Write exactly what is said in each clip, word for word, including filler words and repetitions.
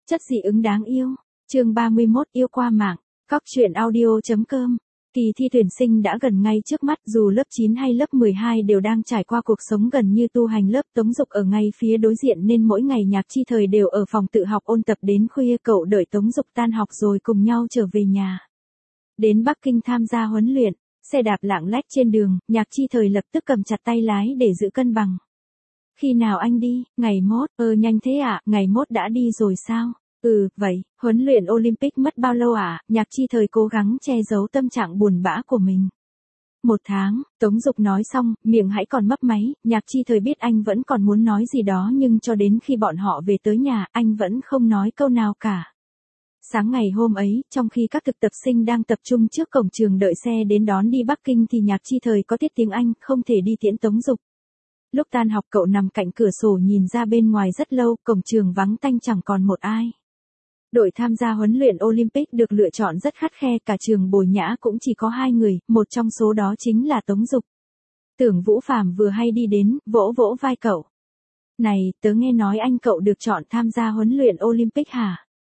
Chất dị ứng đáng yêu. Chương ba mươi mốt yêu qua mạng. Cóc truyện audio chấm com. Kỳ thi tuyển sinh đã gần ngay trước mắt, dù lớp chín hay lớp mười hai đều đang trải qua cuộc sống gần như tu hành. Lớp Tống Dục ở ngay phía đối diện nên mỗi ngày Nhạc Chi Thời đều ở phòng tự học ôn tập đến khuya. Cậu đợi Tống Dục tan học rồi cùng nhau trở về nhà. Đến Bắc Kinh tham gia huấn luyện, xe đạp lạng lách trên đường, Nhạc Chi Thời lập tức cầm chặt tay lái để giữ cân bằng. Khi nào anh đi? Ngày mốt. Ờ nhanh thế ạ, à? Ngày mốt đã đi rồi sao? Ừ, vậy, huấn luyện Olympic mất bao lâu ạ? À? Nhạc Chi Thời cố gắng che giấu tâm trạng buồn bã của mình. Một tháng, Tống Dục nói xong, miệng hãy còn mấp máy. Nhạc Chi Thời biết anh vẫn còn muốn nói gì đó nhưng cho đến khi bọn họ về tới nhà, anh vẫn không nói câu nào cả. Sáng ngày hôm ấy, trong khi các thực tập sinh đang tập trung trước cổng trường đợi xe đến đón đi Bắc Kinh thì Nhạc Chi Thời có tiết tiếng Anh, không thể đi tiễn Tống Dục. Lúc tan học cậu nằm cạnh cửa sổ nhìn ra bên ngoài rất lâu, cổng trường vắng tanh chẳng còn một ai. Đội tham gia huấn luyện Olympic được lựa chọn rất khắt khe, cả trường Bồi Nhã cũng chỉ có hai người, một trong số đó chính là Tống Dục. Tưởng Vũ Phàm vừa hay đi đến, vỗ vỗ vai cậu. Này, tớ nghe nói anh cậu được chọn tham gia huấn luyện Olympic hả?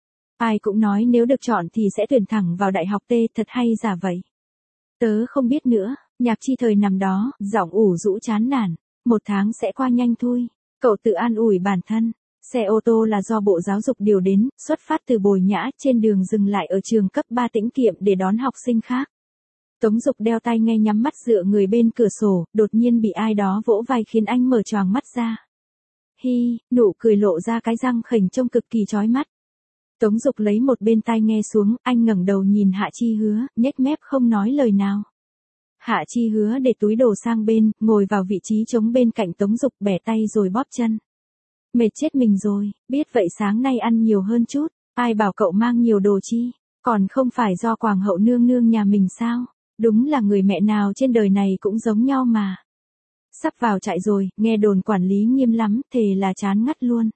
Ai cũng nói nếu được chọn thì sẽ tuyển thẳng vào đại học T, thật hay giả vậy? Tớ không biết nữa. Nhạc Chi Thời nằm đó, giọng ủ rũ chán nản. Một tháng sẽ qua nhanh thôi. Cậu tự an ủi bản thân. Xe ô tô là do Bộ Giáo dục điều đến, xuất phát từ Bồi Nhã, trên đường dừng lại ở trường cấp ba Tĩnh Kiệm để đón học sinh khác. Tống Dục đeo tai nghe nhắm mắt dựa người bên cửa sổ, đột nhiên bị ai đó vỗ vai khiến anh mở choàng mắt ra. Hi, nụ cười lộ ra cái răng khểnh trông cực kỳ chói mắt. Tống Dục lấy một bên tai nghe xuống, anh ngẩng đầu nhìn Hạ Chi Hứa, nhếch mép không nói lời nào. Hạ Chi Hứa để túi đồ sang bên, ngồi vào vị trí trống bên cạnh Tống Dục, bẻ tay rồi bóp chân. Mệt chết mình rồi, biết vậy sáng nay ăn nhiều hơn chút, ai bảo cậu mang nhiều đồ chi, còn không phải do Quảng Hậu nương nương nhà mình sao, đúng là người mẹ nào trên đời này cũng giống nhau mà. Sắp vào trại rồi, nghe đồn quản lý nghiêm lắm, thề là chán ngắt luôn.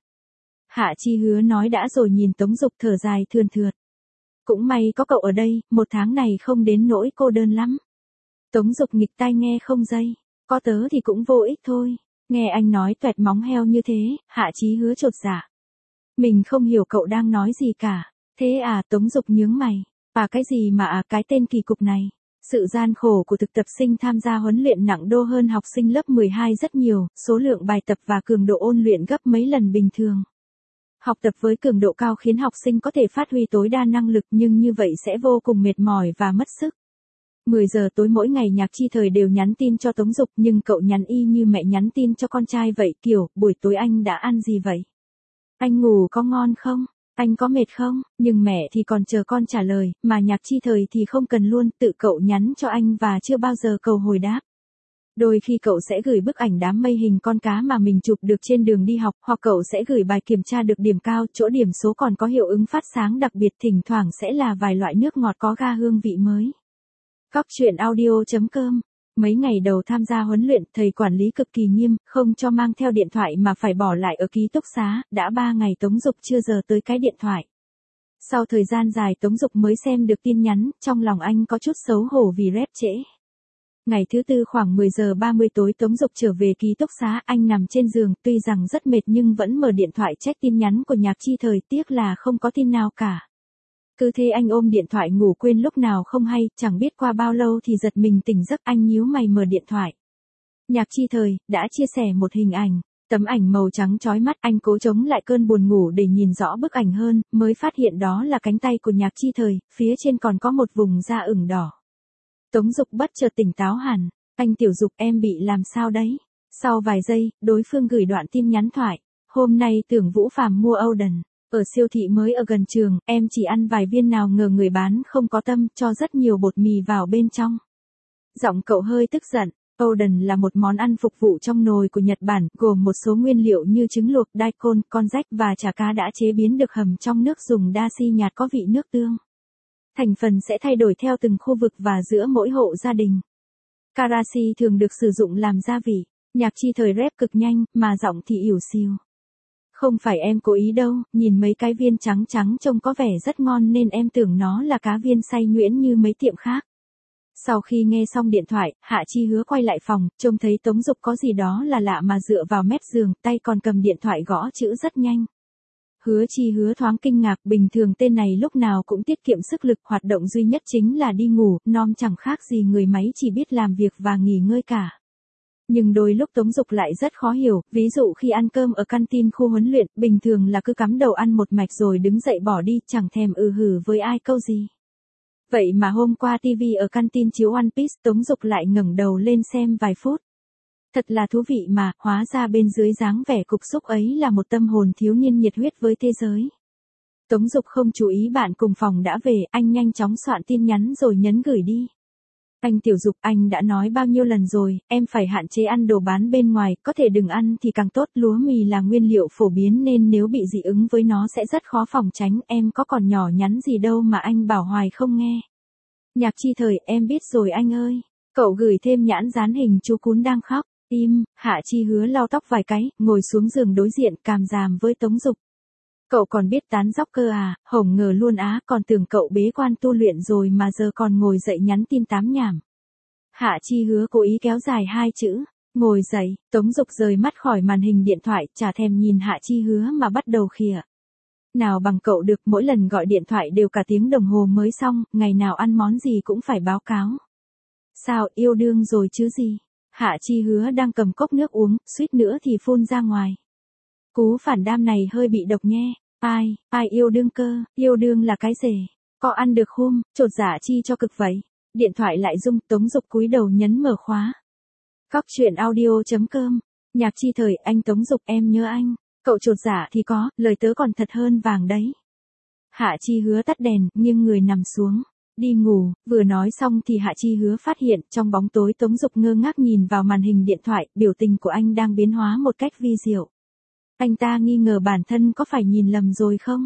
Hạ Chi Hứa nói đã rồi nhìn Tống Dục thở dài thườn thượt. Cũng may có cậu ở đây, một tháng này không đến nỗi cô đơn lắm. Tống Dục nghịch tai nghe không dây, có tớ thì cũng vô ích thôi. Nghe anh nói toẹt móng heo như thế, Hạ Chí Hứa chột dạ. Mình không hiểu cậu đang nói gì cả. Thế à? Tống Dục nhướng mày. À cái gì mà à cái tên kỳ cục này. Sự gian khổ của thực tập sinh tham gia huấn luyện nặng đô hơn học sinh lớp mười hai rất nhiều, số lượng bài tập và cường độ ôn luyện gấp mấy lần bình thường. Học tập với cường độ cao khiến học sinh có thể phát huy tối đa năng lực nhưng như vậy sẽ vô cùng mệt mỏi và mất sức. mười giờ tối mỗi ngày Nhạc Chi Thời đều nhắn tin cho Tống Dục nhưng cậu nhắn y như mẹ nhắn tin cho con trai vậy, kiểu, buổi tối anh đã ăn gì vậy? Anh ngủ có ngon không? Anh có mệt không? Nhưng mẹ thì còn chờ con trả lời, mà Nhạc Chi Thời thì không cần luôn, tự cậu nhắn cho anh và chưa bao giờ cầu hồi đáp. Đôi khi cậu sẽ gửi bức ảnh đám mây hình con cá mà mình chụp được trên đường đi học, hoặc cậu sẽ gửi bài kiểm tra được điểm cao, chỗ điểm số còn có hiệu ứng phát sáng đặc biệt, thỉnh thoảng sẽ là vài loại nước ngọt có ga hương vị mới. Cóc truyện audio chấm com. Mấy ngày đầu tham gia huấn luyện, thầy quản lý cực kỳ nghiêm, không cho mang theo điện thoại mà phải bỏ lại ở ký túc xá, đã ba ngày Tống Dục chưa giờ tới cái điện thoại. Sau thời gian dài Tống Dục mới xem được tin nhắn, trong lòng anh có chút xấu hổ vì rep trễ. Ngày thứ tư khoảng mười giờ ba mươi tối Tống Dục trở về ký túc xá, anh nằm trên giường, tuy rằng rất mệt nhưng vẫn mở điện thoại check tin nhắn của Nhạc Chi Thời, tiếc là không có tin nào cả. Cứ thế anh ôm điện thoại ngủ quên lúc nào không hay, chẳng biết qua bao lâu thì giật mình tỉnh giấc, anh nhíu mày mở điện thoại. Nhạc Chi Thời đã chia sẻ một hình ảnh, tấm ảnh màu trắng chói mắt, anh cố chống lại cơn buồn ngủ để nhìn rõ bức ảnh hơn, mới phát hiện đó là cánh tay của Nhạc Chi Thời, phía trên còn có một vùng da ửng đỏ. Tống Dục bất chợt tỉnh táo hẳn, anh Tiểu Dục em bị làm sao đấy? Sau vài giây, đối phương gửi đoạn tin nhắn thoại, hôm nay Tưởng Vũ Phàm mua Oden. Ở siêu thị mới ở gần trường, em chỉ ăn vài viên nào ngờ người bán không có tâm, cho rất nhiều bột mì vào bên trong. Giọng cậu hơi tức giận. Oden là một món ăn phục vụ trong nồi của Nhật Bản, gồm một số nguyên liệu như trứng luộc, daikon, con rách và chả cá đã chế biến được hầm trong nước dùng dashi nhạt có vị nước tương. Thành phần sẽ thay đổi theo từng khu vực và giữa mỗi hộ gia đình. Karashi thường được sử dụng làm gia vị. Nhạc Chi Thời rep cực nhanh, mà giọng thì ỉu xìu. Không phải em cố ý đâu, nhìn mấy cái viên trắng trắng trông có vẻ rất ngon nên em tưởng nó là cá viên xay nhuyễn như mấy tiệm khác. Sau khi nghe xong điện thoại, Hạ Chi Hứa quay lại phòng, trông thấy Tống Dục có gì đó là lạ mà dựa vào mép giường, tay còn cầm điện thoại gõ chữ rất nhanh. Hứa Chi Hứa thoáng kinh ngạc, bình thường tên này lúc nào cũng tiết kiệm sức lực, hoạt động duy nhất chính là đi ngủ, nom chẳng khác gì người máy chỉ biết làm việc và nghỉ ngơi cả. Nhưng đôi lúc Tống Dục lại rất khó hiểu, ví dụ khi ăn cơm ở canteen khu huấn luyện, bình thường là cứ cắm đầu ăn một mạch rồi đứng dậy bỏ đi, chẳng thèm ừ hử với ai câu gì. Vậy mà hôm qua ti vi ở canteen chiếu One Piece, Tống Dục lại ngẩng đầu lên xem vài phút. Thật là thú vị mà, hóa ra bên dưới dáng vẻ cục xúc ấy là một tâm hồn thiếu niên nhiệt huyết với thế giới. Tống Dục không chú ý bạn cùng phòng đã về, anh nhanh chóng soạn tin nhắn rồi nhấn gửi đi. Anh Tiểu Dục, anh đã nói bao nhiêu lần rồi, em phải hạn chế ăn đồ bán bên ngoài, có thể đừng ăn thì càng tốt, lúa mì là nguyên liệu phổ biến nên nếu bị dị ứng với nó sẽ rất khó phòng tránh, em có còn nhỏ nhắn gì đâu mà anh bảo hoài không nghe. Nhạc Chi Thời, em biết rồi anh ơi. Cậu gửi thêm nhãn dán hình chú cún đang khóc. Im, Hạ Chi Hứa lau tóc vài cái, ngồi xuống giường đối diện càm ràm với Tống Dục. Cậu còn biết tán dóc cơ à, hổng ngờ luôn á, còn tưởng cậu bế quan tu luyện rồi mà giờ còn ngồi dậy nhắn tin tám nhảm. Hạ Chi Hứa cố ý kéo dài hai chữ, ngồi dậy, Tống Dục rời mắt khỏi màn hình điện thoại, chả thèm nhìn Hạ Chi Hứa mà bắt đầu khịa. Nào bằng cậu được, mỗi lần gọi điện thoại đều cả tiếng đồng hồ mới xong, ngày nào ăn món gì cũng phải báo cáo. Sao, yêu đương rồi chứ gì? Hạ Chi Hứa đang cầm cốc nước uống, suýt nữa thì phun ra ngoài. Cú phản đam này hơi bị độc nghe. Ai, ai yêu đương cơ, yêu đương là cái gì? Có ăn được không, chột dạ chi cho cực vậy. Điện thoại lại rung, Tống Dục cúi đầu nhấn mở khóa. Cóc truyện audio chấm com. Nhạc Chi Thời, anh Tống Dục, em nhớ anh. Cậu chột dạ thì có, lời tớ còn thật hơn vàng đấy. Hạ Chi Hứa tắt đèn, nghiêng người nằm xuống. Đi ngủ, vừa nói xong thì Hạ Chi Hứa phát hiện trong bóng tối Tống Dục ngơ ngác nhìn vào màn hình điện thoại, biểu tình của anh đang biến hóa một cách vi diệu. Anh ta nghi ngờ bản thân có phải nhìn lầm rồi không?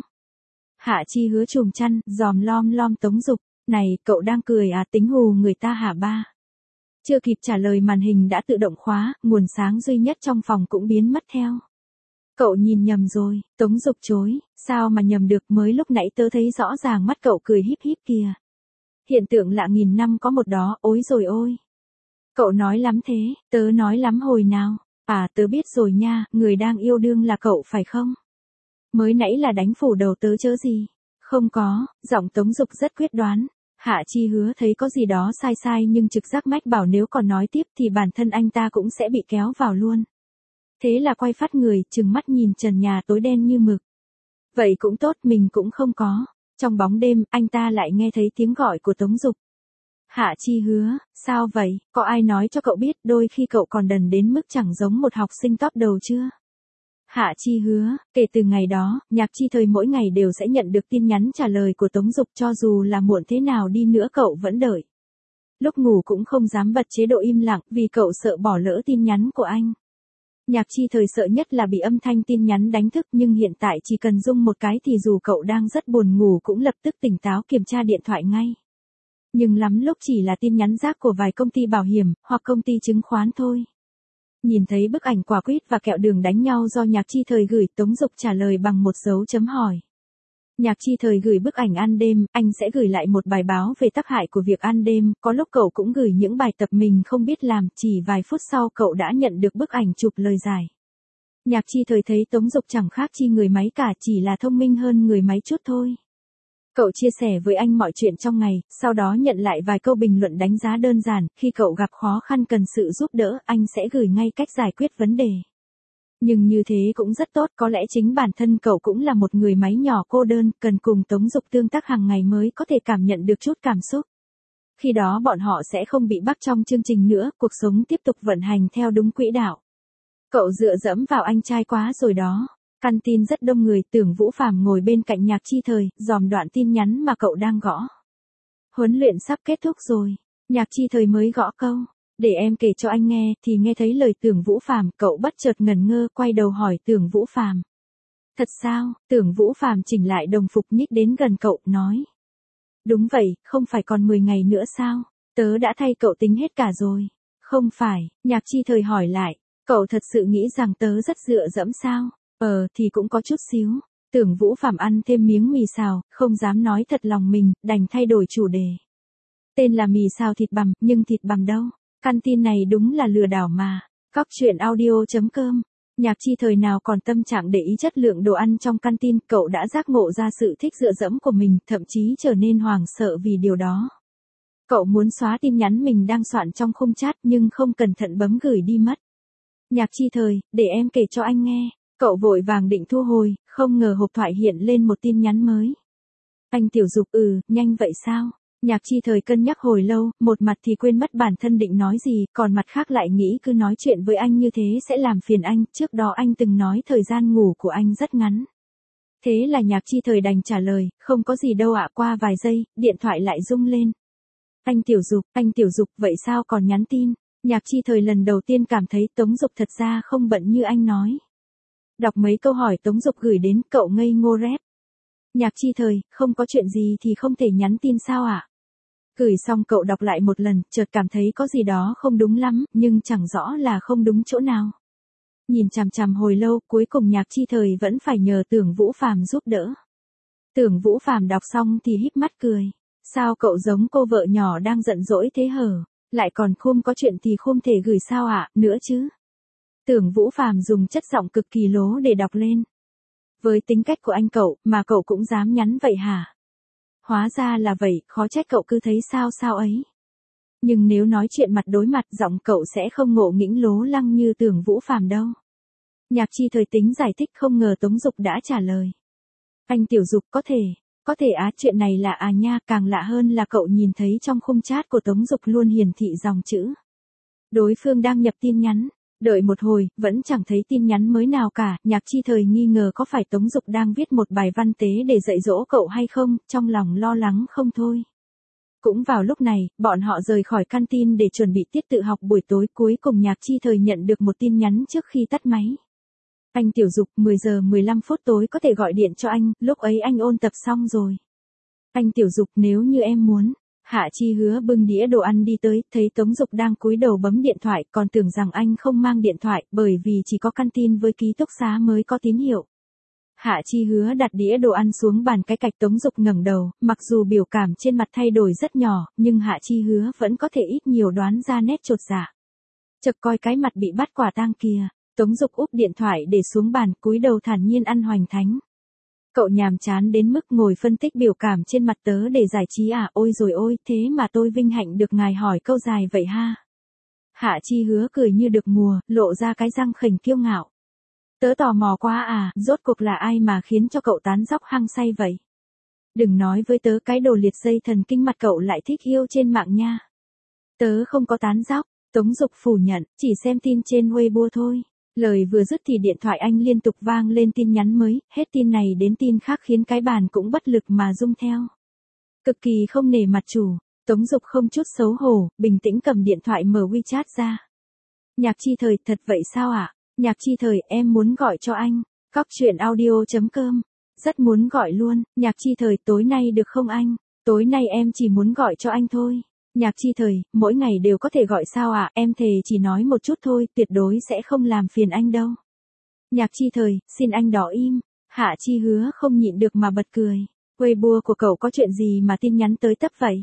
Hạ Chi Hứa chùm chăn, dòm lom lom Tống Dục, này, cậu đang cười à, tính hù người ta hả ba? Chưa kịp trả lời màn hình đã tự động khóa, nguồn sáng duy nhất trong phòng cũng biến mất theo. Cậu nhìn nhầm rồi, Tống Dục chối, sao mà nhầm được, mới lúc nãy tớ thấy rõ ràng mắt cậu cười híp híp kìa. Hiện tượng lạ nghìn năm có một đó, ối rồi ôi. Cậu nói lắm thế, tớ nói lắm hồi nào. À, tớ biết rồi nha, người đang yêu đương là cậu phải không? Mới nãy là đánh phủ đầu tớ chớ gì? Không có, giọng Tống Dục rất quyết đoán. Hạ Chi Hứa thấy có gì đó sai sai nhưng trực giác mách bảo nếu còn nói tiếp thì bản thân anh ta cũng sẽ bị kéo vào luôn. Thế là quay phát người, trừng mắt nhìn trần nhà tối đen như mực. Vậy cũng tốt, mình cũng không có. Trong bóng đêm, anh ta lại nghe thấy tiếng gọi của Tống Dục. Hạ Chi Hứa, sao vậy, có ai nói cho cậu biết đôi khi cậu còn đần đến mức chẳng giống một học sinh top đầu chưa? Hạ Chi Hứa, kể từ ngày đó, Nhạc Chi Thời mỗi ngày đều sẽ nhận được tin nhắn trả lời của Tống Dục, cho dù là muộn thế nào đi nữa cậu vẫn đợi. Lúc ngủ cũng không dám bật chế độ im lặng vì cậu sợ bỏ lỡ tin nhắn của anh. Nhạc Chi Thời sợ nhất là bị âm thanh tin nhắn đánh thức, nhưng hiện tại chỉ cần rung một cái thì dù cậu đang rất buồn ngủ cũng lập tức tỉnh táo kiểm tra điện thoại ngay. Nhưng lắm lúc chỉ là tin nhắn rác của vài công ty bảo hiểm, hoặc công ty chứng khoán thôi. Nhìn thấy bức ảnh quả quýt và kẹo đường đánh nhau do Nhạc Chi Thời gửi, Tống Dục trả lời bằng một dấu chấm hỏi. Nhạc Chi Thời gửi bức ảnh ăn đêm, anh sẽ gửi lại một bài báo về tác hại của việc ăn đêm, có lúc cậu cũng gửi những bài tập mình không biết làm, chỉ vài phút sau cậu đã nhận được bức ảnh chụp lời giải. Nhạc Chi Thời thấy Tống Dục chẳng khác chi người máy cả, chỉ là thông minh hơn người máy chút thôi. Cậu chia sẻ với anh mọi chuyện trong ngày, sau đó nhận lại vài câu bình luận đánh giá đơn giản, khi cậu gặp khó khăn cần sự giúp đỡ, anh sẽ gửi ngay cách giải quyết vấn đề. Nhưng như thế cũng rất tốt, có lẽ chính bản thân cậu cũng là một người máy nhỏ cô đơn, cần cùng Tống Dục tương tác hàng ngày mới có thể cảm nhận được chút cảm xúc. Khi đó bọn họ sẽ không bị bắt trong chương trình nữa, cuộc sống tiếp tục vận hành theo đúng quỹ đạo. Cậu dựa dẫm vào anh trai quá rồi đó. Canteen rất đông người, Tưởng Vũ Phàm ngồi bên cạnh Nhạc Chi Thời, dòm đoạn tin nhắn mà cậu đang gõ. Huấn luyện sắp kết thúc rồi. Nhạc Chi Thời mới gõ câu. Để em kể cho anh nghe, thì nghe thấy lời Tưởng Vũ Phàm, cậu bất chợt ngẩn ngơ, quay đầu hỏi Tưởng Vũ Phàm. Thật sao? Tưởng Vũ Phàm chỉnh lại đồng phục nhích đến gần cậu, nói. Đúng vậy, không phải còn mười ngày nữa sao? Tớ đã thay cậu tính hết cả rồi. Không phải, Nhạc Chi Thời hỏi lại. Cậu thật sự nghĩ rằng tớ rất dựa dẫm sao? Ờ, thì cũng có chút xíu. Tưởng Vũ Phàm ăn thêm miếng mì xào, không dám nói thật lòng mình, đành thay đổi chủ đề. Tên là mì xào thịt bằm, nhưng thịt bằm đâu? Canteen này đúng là lừa đảo mà. Cóc truyện audio chấm com Nhạc Chi thời nào còn tâm trạng để ý chất lượng đồ ăn trong canteen, cậu đã giác ngộ ra sự thích dựa dẫm của mình, thậm chí trở nên hoảng sợ vì điều đó. Cậu muốn xóa tin nhắn mình đang soạn trong khung chat nhưng không cẩn thận bấm gửi đi mất. Nhạc Chi thời, để em kể cho anh nghe. Cậu vội vàng định thu hồi, không ngờ hộp thoại hiện lên một tin nhắn mới. Anh Tiểu Dục, ừ, nhanh vậy sao? Nhạc Chi thời cân nhắc hồi lâu, một mặt thì quên mất bản thân định nói gì, còn mặt khác lại nghĩ cứ nói chuyện với anh như thế sẽ làm phiền anh, trước đó anh từng nói thời gian ngủ của anh rất ngắn. Thế là Nhạc Chi thời đành trả lời, không có gì đâu ạ. Qua vài giây, điện thoại lại rung lên. Anh Tiểu Dục, anh Tiểu Dục, vậy sao còn nhắn tin? Nhạc Chi thời lần đầu tiên cảm thấy Tống Dục thật ra không bận như anh nói. Đọc mấy câu hỏi Tống Dục gửi đến, cậu ngây ngô rét. Nhạc Chi thời, không có chuyện gì thì không thể nhắn tin sao ạ? Gửi xong cậu đọc lại một lần, chợt cảm thấy có gì đó không đúng lắm, nhưng chẳng rõ là không đúng chỗ nào. Nhìn chằm chằm hồi lâu, cuối cùng Nhạc Chi thời vẫn phải nhờ Tưởng Vũ Phàm giúp đỡ. Tưởng Vũ Phàm đọc xong thì híp mắt cười. Sao cậu giống cô vợ nhỏ đang giận dỗi thế hở? Lại còn khum có chuyện thì không thể gửi sao ạ, nữa chứ? Tưởng Vũ Phàm dùng chất giọng cực kỳ lố để đọc lên. Với tính cách của anh cậu, mà cậu cũng dám nhắn vậy hả? Hóa ra là vậy, khó trách cậu cứ thấy sao sao ấy. Nhưng nếu nói chuyện mặt đối mặt, giọng cậu sẽ không ngộ nghĩnh lố lăng như Tưởng Vũ Phàm đâu. Nhạc Chi thời tính giải thích, không ngờ Tống Dục đã trả lời. Anh Tiểu Dục, có thể, có thể á, chuyện này là à nha, càng lạ hơn là cậu nhìn thấy trong khung chat của Tống Dục luôn hiển thị dòng chữ. Đối phương đang nhập tin nhắn. Đợi một hồi, vẫn chẳng thấy tin nhắn mới nào cả, Nhạc Chi thời nghi ngờ có phải Tống Dục đang viết một bài văn tế để dạy dỗ cậu hay không, trong lòng lo lắng không thôi. Cũng vào lúc này, bọn họ rời khỏi canteen để chuẩn bị tiết tự học buổi tối, cuối cùng Nhạc Chi thời nhận được một tin nhắn trước khi tắt máy. Anh Tiểu Dục, mười giờ mười lăm phút tối có thể gọi điện cho anh, lúc ấy anh ôn tập xong rồi. Anh Tiểu Dục, nếu như em muốn. Hạ Chi Hứa bưng đĩa đồ ăn đi tới, thấy Tống Dục đang cúi đầu bấm điện thoại, còn tưởng rằng anh không mang điện thoại, bởi vì chỉ có canteen với ký túc xá mới có tín hiệu. Hạ Chi Hứa đặt đĩa đồ ăn xuống bàn, cái cạch Tống Dục ngẩng đầu, mặc dù biểu cảm trên mặt thay đổi rất nhỏ, nhưng Hạ Chi Hứa vẫn có thể ít nhiều đoán ra nét chột dạ. Chợt coi cái mặt bị bắt quả tang kìa, Tống Dục úp điện thoại để xuống bàn, cúi đầu thản nhiên ăn hoành thánh. Cậu nhàm chán đến mức ngồi phân tích biểu cảm trên mặt tớ để giải trí à, ôi rồi ôi, thế mà tôi vinh hạnh được ngài hỏi câu dài vậy ha. Hạ Chi Hứa cười như được mùa, lộ ra cái răng khểnh kiêu ngạo. Tớ tò mò quá à, rốt cuộc là ai mà khiến cho cậu tán dóc hăng say vậy? Đừng nói với tớ cái đồ liệt dây thần kinh mặt cậu lại thích yêu trên mạng nha. Tớ không có tán dóc, Tống Dục phủ nhận, chỉ xem tin trên Weibo thôi. Lời vừa dứt thì điện thoại anh liên tục vang lên tin nhắn mới, hết tin này đến tin khác khiến cái bàn cũng bất lực mà rung theo. Cực kỳ không nể mặt chủ, Tống Dục không chút xấu hổ, bình tĩnh cầm điện thoại mở WeChat ra. Nhạc Chi thời, thật vậy sao ạ? À? Nhạc Chi thời, em muốn gọi cho anh. Cóc truyện audio chấm com. Rất muốn gọi luôn. Nhạc Chi thời, tối nay được không anh? Tối nay em chỉ muốn gọi cho anh thôi. Nhạc Chi thời, mỗi ngày đều có thể gọi sao ạ? À? Em thề chỉ nói một chút thôi, tuyệt đối sẽ không làm phiền anh đâu. Nhạc Chi thời, xin anh đỏ im. Hạ Chi Hứa không nhịn được mà bật cười. Weibo của cậu có chuyện gì mà tin nhắn tới tấp vậy?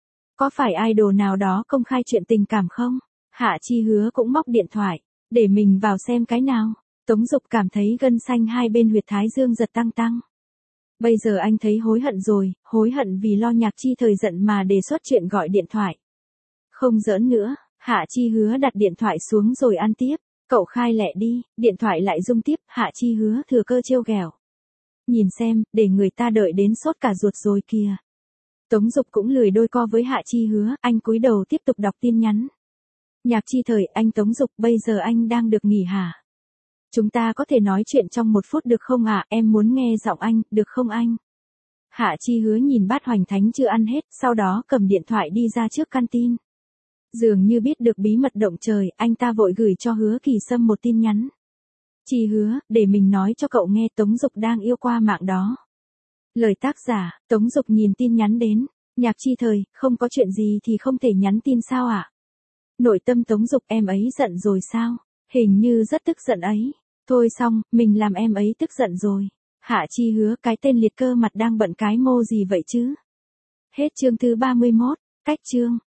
Có phải idol nào đó công khai chuyện tình cảm không? Hạ Chi Hứa cũng móc điện thoại, để mình vào xem cái nào. Tống Dục cảm thấy gân xanh hai bên huyệt thái dương giật tăng tăng. Bây giờ anh thấy hối hận rồi, hối hận vì lo Nhạc Chi thời giận mà đề xuất chuyện gọi điện thoại. Không giỡn nữa, Hạ Chi Hứa đặt điện thoại xuống rồi ăn tiếp. Cậu khai lẹ đi, điện thoại lại rung tiếp, Hạ Chi Hứa thừa cơ trêu ghẹo. Nhìn xem, để người ta đợi đến sốt cả ruột rồi kìa. Tống Dục cũng lười đôi co với Hạ Chi Hứa, anh cúi đầu tiếp tục đọc tin nhắn. Nhạc Chi thời, anh Tống Dục, bây giờ anh đang được nghỉ hả? Chúng ta có thể nói chuyện trong một phút được không ạ? À? Em muốn nghe giọng anh, được không anh? Hạ Chi Hứa nhìn bát hoành thánh chưa ăn hết, sau đó cầm điện thoại đi ra trước canteen. Dường như biết được bí mật động trời, anh ta vội gửi cho Hứa Kỳ Sâm một tin nhắn. Chi Hứa, để mình nói cho cậu nghe Tống Dục đang yêu qua mạng đó. Lời tác giả, Tống Dục nhìn tin nhắn đến. Nhạc Chi thời, không có chuyện gì thì không thể nhắn tin sao ạ? À? Nội tâm Tống Dục, em ấy giận rồi sao? Hình như rất tức giận ấy. Thôi xong, mình làm em ấy tức giận rồi. Hạ Chi Hứa, cái tên liệt cơ mặt đang bận cái mô gì vậy chứ? Hết chương thứ ba mươi mốt, cách chương.